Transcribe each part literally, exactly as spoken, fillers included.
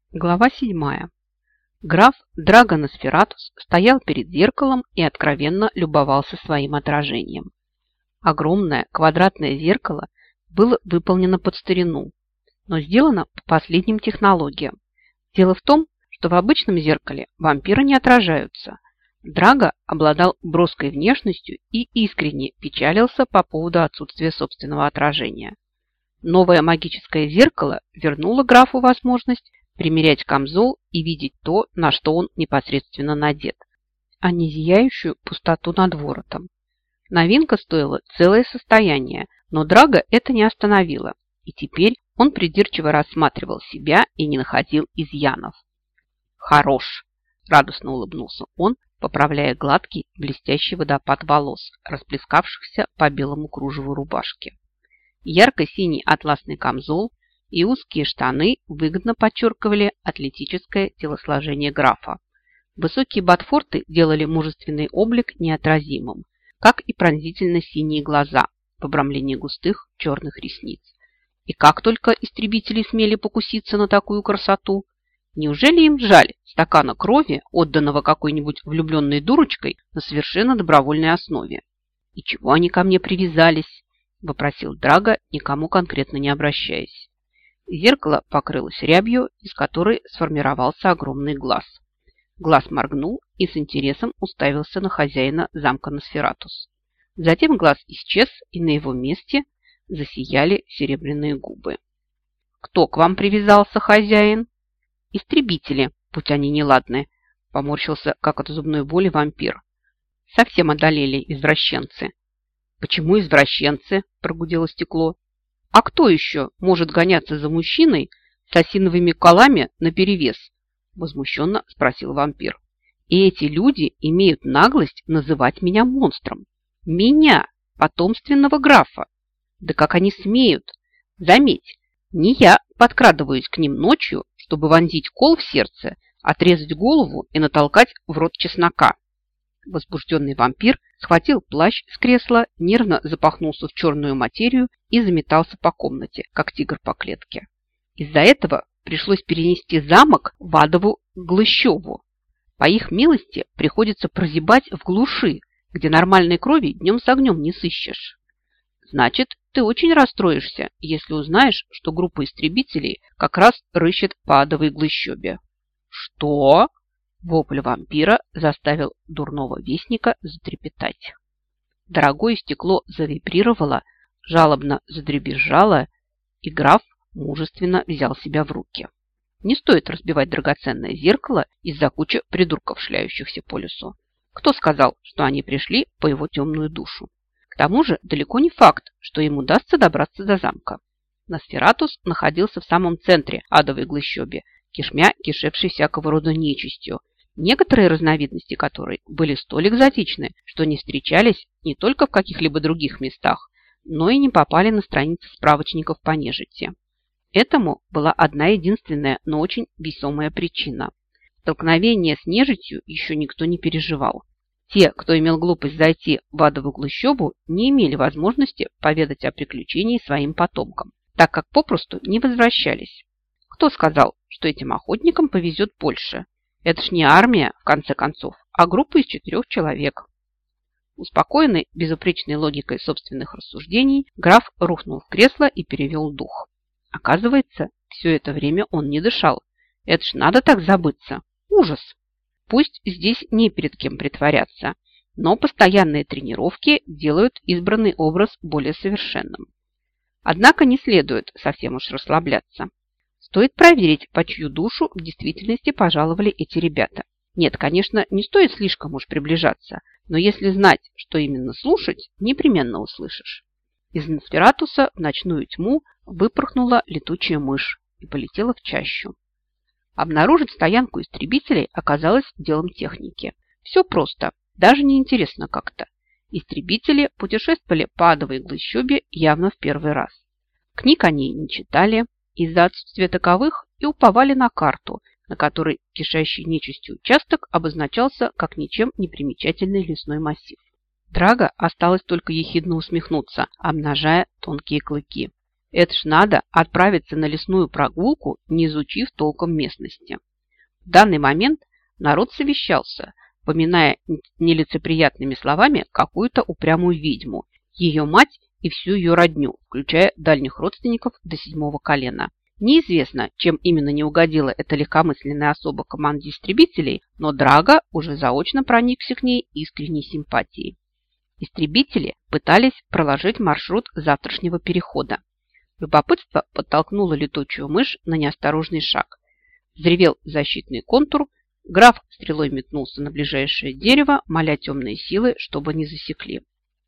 Глава седьмая. Граф Драго Носфератус стоял перед зеркалом и откровенно любовался своим отражением. Огромное квадратное зеркало было выполнено под старину, но сделано по последним технологиям. Дело в том, что в обычном зеркале вампиры не отражаются. Драго обладал броской внешностью и искренне печалился по поводу отсутствия собственного отражения. Новое магическое зеркало вернуло графу возможность примерять камзол и видеть то, на что он непосредственно надет, а не зияющую пустоту над воротом. Новинка стоила целое состояние, но Драго это не остановило, и теперь он придирчиво рассматривал себя и не находил изъянов. «Хорош!» – радостно улыбнулся он, поправляя гладкий блестящий водопад волос, расплескавшихся по белому кружеву рубашки. Ярко-синий атласный камзол и узкие штаны выгодно подчеркивали атлетическое телосложение графа. Высокие ботфорты делали мужественный облик неотразимым, как и пронзительно-синие глаза в обрамлении густых черных ресниц. И как только истребители смели покуситься на такую красоту, неужели им жаль стакана крови, отданного какой-нибудь влюбленной дурочкой на совершенно добровольной основе? «И чего они ко мне привязались?» – вопросил Драго, никому конкретно не обращаясь. Зеркало покрылось рябью, из которой сформировался огромный глаз. Глаз моргнул и с интересом уставился на хозяина замка Носфератус. Затем глаз исчез, и на его месте засияли серебряные губы. «Кто к вам привязался, хозяин?» «Истребители, будь они неладны», – поморщился, как от зубной боли, вампир. «Совсем одолели извращенцы». «Почему извращенцы?» – прогудело стекло. «А кто еще может гоняться за мужчиной с осиновыми колами наперевес?» – возмущенно спросил вампир. «И эти люди имеют наглость называть меня монстром. Меня, потомственного графа. Да как они смеют? Заметь, не я подкрадываюсь к ним ночью, чтобы вонзить кол в сердце, отрезать голову и натолкать в рот чеснока». Возбужденный вампир схватил плащ с кресла, нервно запахнулся в черную материю и заметался по комнате, как тигр по клетке. Из-за этого пришлось перенести замок в адову Глыщеву. По их милости приходится прозябать в глуши, где нормальной крови днем с огнем не сыщешь. Значит, ты очень расстроишься, если узнаешь, что группа истребителей как раз рыщет по адовой Глыщебе. Что? Вопль вампира заставил дурного вестника затрепетать. Дорогое стекло завибрировало, жалобно задребезжало, и граф мужественно взял себя в руки. Не стоит разбивать драгоценное зеркало из-за кучи придурков, шляющихся по лесу. Кто сказал, что они пришли по его темную душу? К тому же далеко не факт, что им удастся добраться до замка. Носфератус находился в самом центре адовой Глыщебе, кишмя кишевшей всякого рода нечистью, некоторые разновидности которой были столь экзотичны, что не встречались не только в каких-либо других местах, но и не попали на страницы справочников по нежити. Этому была одна единственная, но очень весомая причина. Столкновение с нежитью еще никто не переживал. Те, кто имел глупость зайти в адовую Глыщебу, не имели возможности поведать о приключении своим потомкам, так как попросту не возвращались. Кто сказал, что этим охотникам повезет больше? Это ж не армия, в конце концов, а группа из четырех человек. Успокоенный безупречной логикой собственных рассуждений, граф рухнул в кресло и перевел дух. Оказывается, все это время он не дышал. Это ж надо так забыться. Ужас! Пусть здесь не перед кем притворяться, но постоянные тренировки делают избранный образ более совершенным. Однако не следует совсем уж расслабляться. Стоит проверить, по чью душу в действительности пожаловали эти ребята. Нет, конечно, не стоит слишком уж приближаться, но если знать, что именно слушать, непременно услышишь. Из Носфератуса в ночную тьму выпорхнула летучая мышь и полетела в чащу. Обнаружить стоянку истребителей оказалось делом техники. Все просто, даже не интересно как-то. Истребители путешествовали по адовой Глыщебе явно в первый раз. Книг они не читали, из-за отсутствия таковых и уповали на карту, на которой кишащий нечистью участок обозначался как ничем не примечательный лесной массив. Драго осталось только ехидно усмехнуться, обнажая тонкие клыки. Это ж надо отправиться на лесную прогулку, не изучив толком местности. В данный момент народ совещался, поминая нелицеприятными словами какую-то упрямую ведьму, ее мать и всю ее родню, включая дальних родственников до седьмого колена. Неизвестно, чем именно не угодила эта легкомысленная особа команде истребителей, но Драго уже заочно проникся к ней искренней симпатией. Истребители пытались проложить маршрут завтрашнего перехода. Любопытство подтолкнуло летучую мышь на неосторожный шаг. Взревел защитный контур, граф стрелой метнулся на ближайшее дерево, моля темные силы, чтобы не засекли.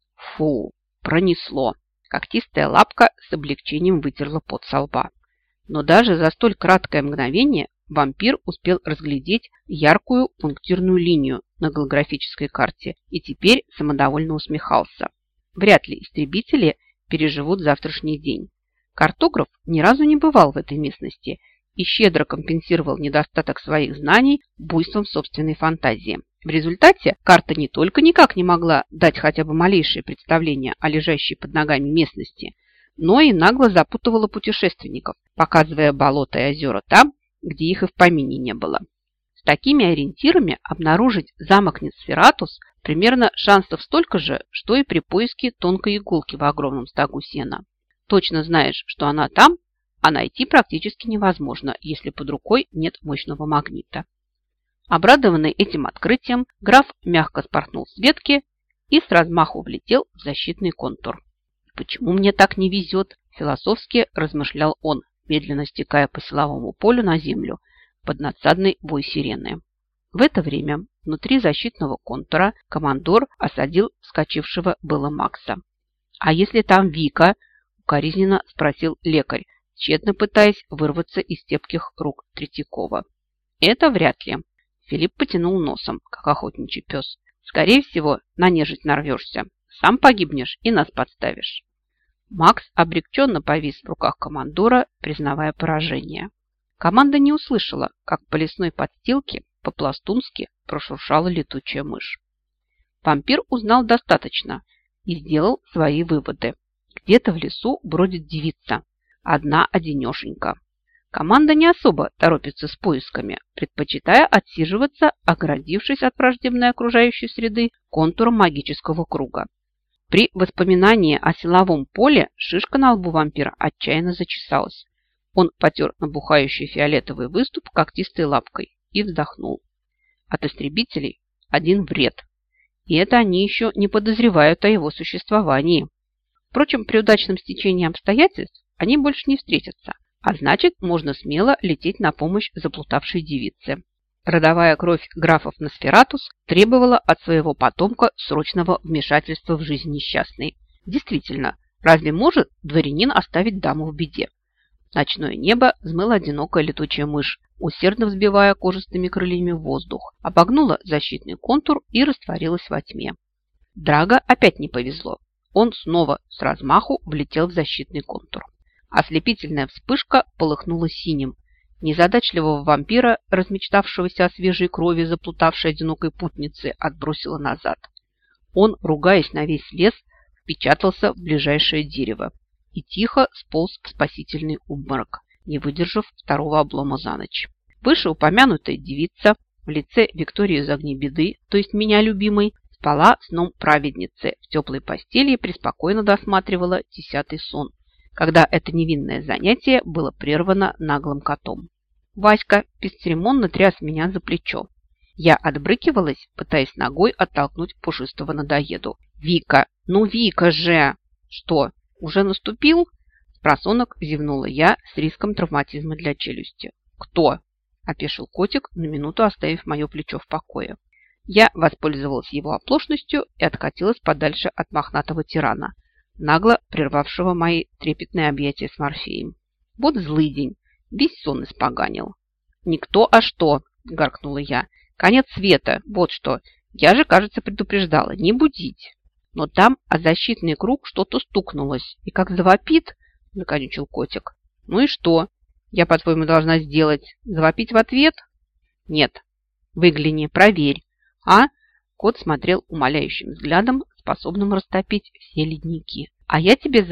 Фу, пронесло. Когтистая лапка с облегчением вытерла пот со лба. Но даже за столь краткое мгновение вампир успел разглядеть яркую пунктирную линию на голографической карте и теперь самодовольно усмехался. Вряд ли истребители переживут завтрашний день. Картограф ни разу не бывал в этой местности и щедро компенсировал недостаток своих знаний буйством собственной фантазии. В результате карта не только никак не могла дать хотя бы малейшее представление о лежащей под ногами местности, но и нагло запутывала путешественников, показывая болота и озера там, где их и в помине не было. С такими ориентирами обнаружить замок Носфератус примерно шансов столько же, что и при поиске тонкой иголки в огромном стогу сена. Точно знаешь, что она там, а найти практически невозможно, если под рукой нет мощного магнита. Обрадованный этим открытием, граф мягко спорхнул с ветки и с размаху влетел в защитный контур. «Почему мне так не везет?» – философски размышлял он, медленно стекая по силовому полю на землю под надсадный вой сирены. В это время внутри защитного контура командор осадил вскочившего было Макса. «А если там Вика?» – укоризненно спросил лекарь, тщетно пытаясь вырваться из цепких рук Третьякова. «Это вряд ли». Филипп потянул носом, как охотничий пес. «Скорее всего, на нежить нарвешься. Сам погибнешь и нас подставишь». Макс обреченно повис в руках командора, признавая поражение. Команда не услышала, как по лесной подстилке по-пластунски прошуршала летучая мышь. Вампир узнал достаточно и сделал свои выводы. Где-то в лесу бродит девица, одна-одинешенька. Команда не особо торопится с поисками, предпочитая отсиживаться, оградившись от враждебной окружающей среды контуром магического круга. При воспоминании о силовом поле шишка на лбу вампира отчаянно зачесалась. Он потер набухающий фиолетовый выступ когтистой лапкой и вздохнул. От истребителей один вред. И это они еще не подозревают о его существовании. Впрочем, при удачном стечении обстоятельств они больше не встретятся, а значит, можно смело лететь на помощь заплутавшей девице. Родовая кровь графов Носфератус требовала от своего потомка срочного вмешательства в жизнь несчастной. Действительно, разве может дворянин оставить даму в беде? Ночное небо взмыла одинокая летучая мышь, усердно взбивая кожистыми крыльями в воздух, обогнула защитный контур и растворилась во тьме. Драго опять не повезло. Он снова с размаху влетел в защитный контур. Ослепительная вспышка полыхнула синим. Незадачливого вампира, размечтавшегося о свежей крови заплутавшей одинокой путницы, отбросило назад. Он, ругаясь на весь лес, впечатался в ближайшее дерево и тихо сполз в спасительный обморок, не выдержав второго облома за ночь. Вышеупомянутая девица в лице Виктории из Огнебеды, то есть меня любимой, спала сном праведницы в теплой постели и преспокойно досматривала десятый сон, когда это невинное занятие было прервано наглым котом. Васька бесцеремонно тряс меня за плечо. Я отбрыкивалась, пытаясь ногой оттолкнуть пушистого надоеду. «Вика! Ну, Вика же!» «Что, уже наступил?» Спросонок зевнула я с риском травматизма для челюсти. «Кто?» – опешил котик, на минуту оставив мое плечо в покое. Я воспользовалась его оплошностью и откатилась подальше от мохнатого тирана, нагло прервавшего мои трепетные объятия с Морфеем. Вот злый день, весь сон испоганил. «Никто, а что?» – гаркнула я. «Конец света, вот что. Я же, кажется, предупреждала, не будить». Но там о защитный круг что-то стукнулось, и как завопит, – законючил котик. «Ну и что? Я, по-твоему, должна сделать? Завопить в ответ?» «Нет. Выгляни, проверь». А? Кот смотрел умоляющим взглядом, способным растопить все ледники. «А я тебе за это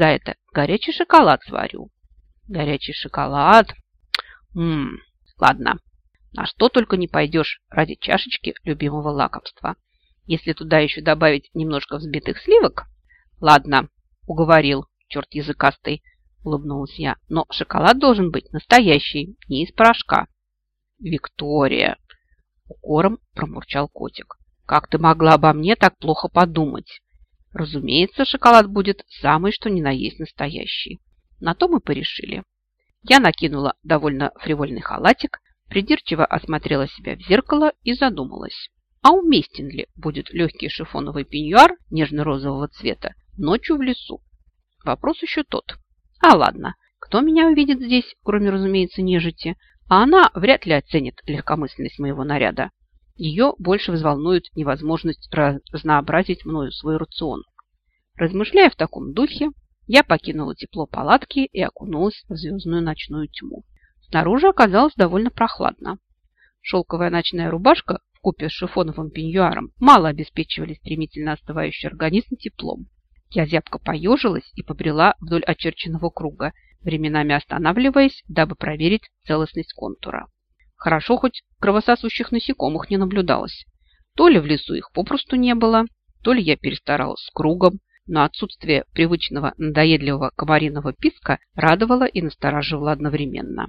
Горячий шоколад сварю. Горячий шоколад? Ммм, ладно. На что только не пойдешь ради чашечки любимого лакомства. Если туда еще добавить немножко взбитых сливок... Ладно, уговорил, черт языкастый, улыбнулась я. Но шоколад должен быть настоящий, не из порошка. Виктория, укором промурчал котик. Как ты могла обо мне так плохо подумать? Разумеется, шоколад будет самый что ни на есть настоящий. На то мы порешили. Я накинула довольно фривольный халатик, придирчиво осмотрела себя в зеркало и задумалась. А уместен ли будет легкий шифоновый пеньюар нежно-розового цвета ночью в лесу? Вопрос еще тот. А ладно, кто меня увидит здесь, кроме, разумеется, нежити? А она вряд ли оценит легкомысленность моего наряда. Ее больше взволнует невозможность разнообразить мною свой рацион. Размышляя в таком духе, я покинула тепло палатки и окунулась в звездную ночную тьму. Снаружи оказалось довольно прохладно. Шелковая ночная рубашка вкупе с шифоновым пеньюаром мало обеспечивали стремительно остывающий организм теплом. Я зябко поежилась и побрела вдоль очерченного круга, временами останавливаясь, дабы проверить целостность контура. Хорошо, хоть кровососущих насекомых не наблюдалось. То ли в лесу их попросту не было, то ли я перестаралась с кругом, но отсутствие привычного надоедливого комариного писка радовало и настораживало одновременно.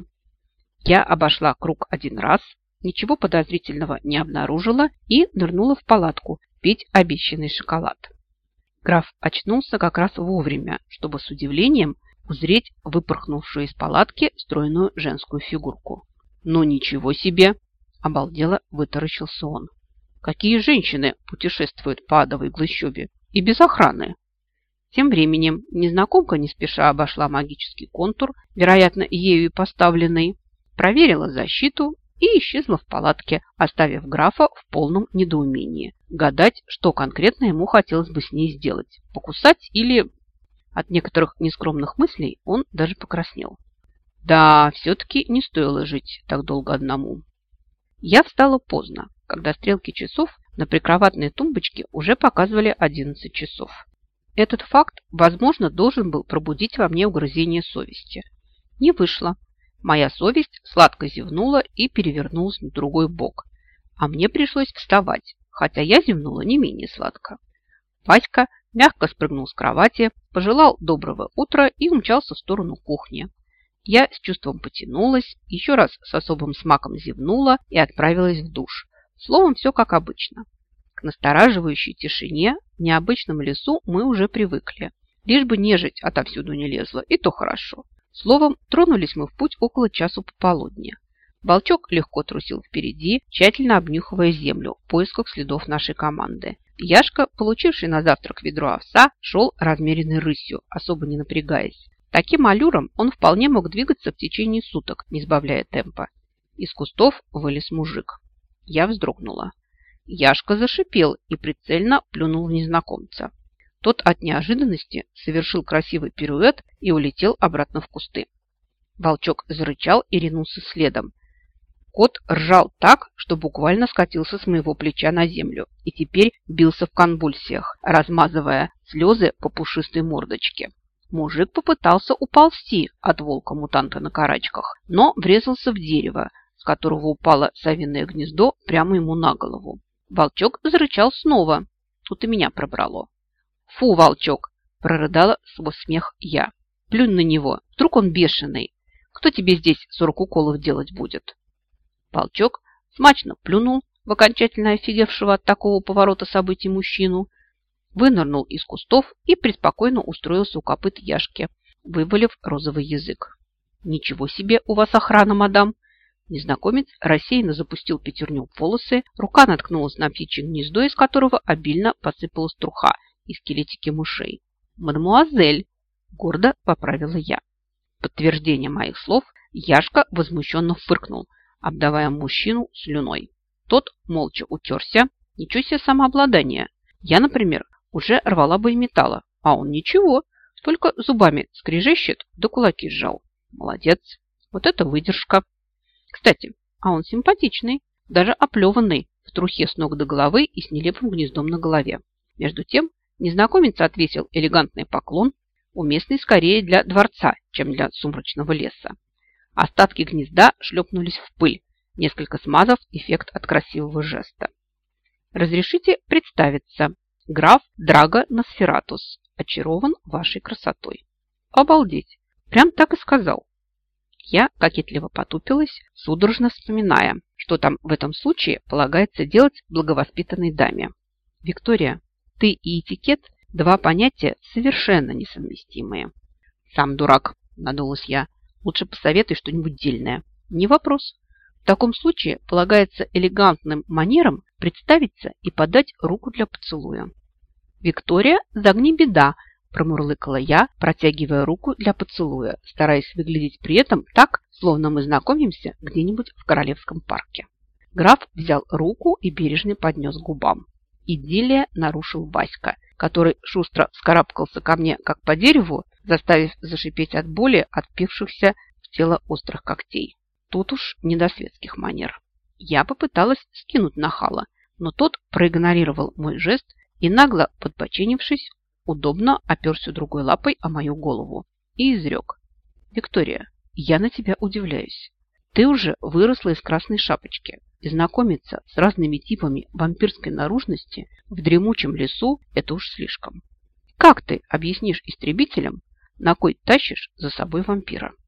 Я обошла круг один раз, ничего подозрительного не обнаружила и нырнула в палатку пить обещанный шоколад. Граф очнулся как раз вовремя, чтобы с удивлением узреть выпорхнувшую из палатки стройную женскую фигурку. «Ну ничего себе!» – обалдело вытаращился он. «Какие женщины путешествуют по адовой глыщобе и без охраны?» Тем временем незнакомка не спеша обошла магический контур, вероятно, ею и поставленный, проверила защиту и исчезла в палатке, оставив графа в полном недоумении. Гадать, что конкретно ему хотелось бы с ней сделать – покусать или… От некоторых нескромных мыслей он даже покраснел. Да, все-таки не стоило жить так долго одному. Я встала поздно, когда стрелки часов на прикроватной тумбочке уже показывали одиннадцать часов. Этот факт, возможно, должен был пробудить во мне угрызение совести. Не вышло. Моя совесть сладко зевнула и перевернулась на другой бок. А мне пришлось вставать, хотя я зевнула не менее сладко. Васька мягко спрыгнул с кровати, пожелал доброго утра и умчался в сторону кухни. Я с чувством потянулась, еще раз с особым смаком зевнула и отправилась в душ. Словом, все как обычно. К настораживающей тишине в необычном лесу мы уже привыкли. Лишь бы нежить отовсюду не лезла, и то хорошо. Словом, тронулись мы в путь около часу пополудни. Волчок легко трусил впереди, тщательно обнюхивая землю в поисках следов нашей команды. Яшка, получивший на завтрак ведро овса, шел размеренной рысью, особо не напрягаясь. Таким аллюром он вполне мог двигаться в течение суток, не сбавляя темпа. Из кустов вылез мужик. Я вздрогнула. Яшка зашипел и прицельно плюнул в незнакомца. Тот от неожиданности совершил красивый пируэт и улетел обратно в кусты. Волчок зарычал и ринулся следом. Кот ржал так, что буквально скатился с моего плеча на землю и теперь бился в конвульсиях, размазывая слезы по пушистой мордочке. Мужик попытался уползти от волка-мутанта на карачках, но врезался в дерево, с которого упало совиное гнездо прямо ему на голову. Волчок зарычал снова. Тут и меня пробрало. «Фу, волчок!» – прорыдала сквозь смех я. «Плюнь на него, вдруг он бешеный. Кто тебе здесь сорок уколов делать будет?» Волчок смачно плюнул в окончательно офигевшего от такого поворота событий мужчину, вынырнул из кустов и преспокойно устроился у копыт Яшки, вывалив розовый язык. «Ничего себе у вас охрана, мадам!» Незнакомец рассеянно запустил пятерню в волосы, рука наткнулась на птичье гнездо, из которого обильно посыпалась труха и скелетики мышей. «Мадемуазель!» – гордо поправила я. В подтверждение моих слов Яшка возмущенно фыркнул, обдавая мужчину слюной. Тот молча утерся. Ничего себе самообладание. Я, например, уже рвала бы и металла, а он ничего, только зубами скрежещет да кулаки сжал. Молодец. Вот это выдержка. Кстати, а он симпатичный, даже оплеванный в трухе с ног до головы и с нелепым гнездом на голове. Между тем, незнакомец отвесил элегантный поклон, уместный скорее для дворца, чем для сумрачного леса. Остатки гнезда шлепнулись в пыль, несколько смазав эффект от красивого жеста. Разрешите представиться. Граф Драго Носфератус. Очарован вашей красотой. Обалдеть. Прям так и сказал. Я кокетливо потупилась, судорожно вспоминая, что там в этом случае полагается делать благовоспитанной даме. Виктория, ты и этикет – два понятия совершенно несовместимые. Сам дурак, надулась я. Лучше посоветуй что-нибудь дельное. Не вопрос. В таком случае полагается элегантным манером представиться и подать руку для поцелуя. Виктория, загни беда, промурлыкала я, протягивая руку для поцелуя, стараясь выглядеть при этом так, словно мы знакомимся где-нибудь в Королевском парке. Граф взял руку и бережно поднес к губам. Идиллия нарушил Васька, который шустро вскарабкался ко мне, как по дереву, заставив зашипеть от боли от впившихся в тело острых когтей. Тут уж не до светских манер. Я попыталась скинуть нахала, но тот проигнорировал мой жест и, нагло подбоченившись, удобно оперся другой лапой о мою голову и изрек. «Виктория, я на тебя удивляюсь. Ты уже выросла из красной шапочки, и знакомиться с разными типами вампирской наружности в дремучем лесу – это уж слишком. Как ты объяснишь истребителям, на кой тащишь за собой вампира?»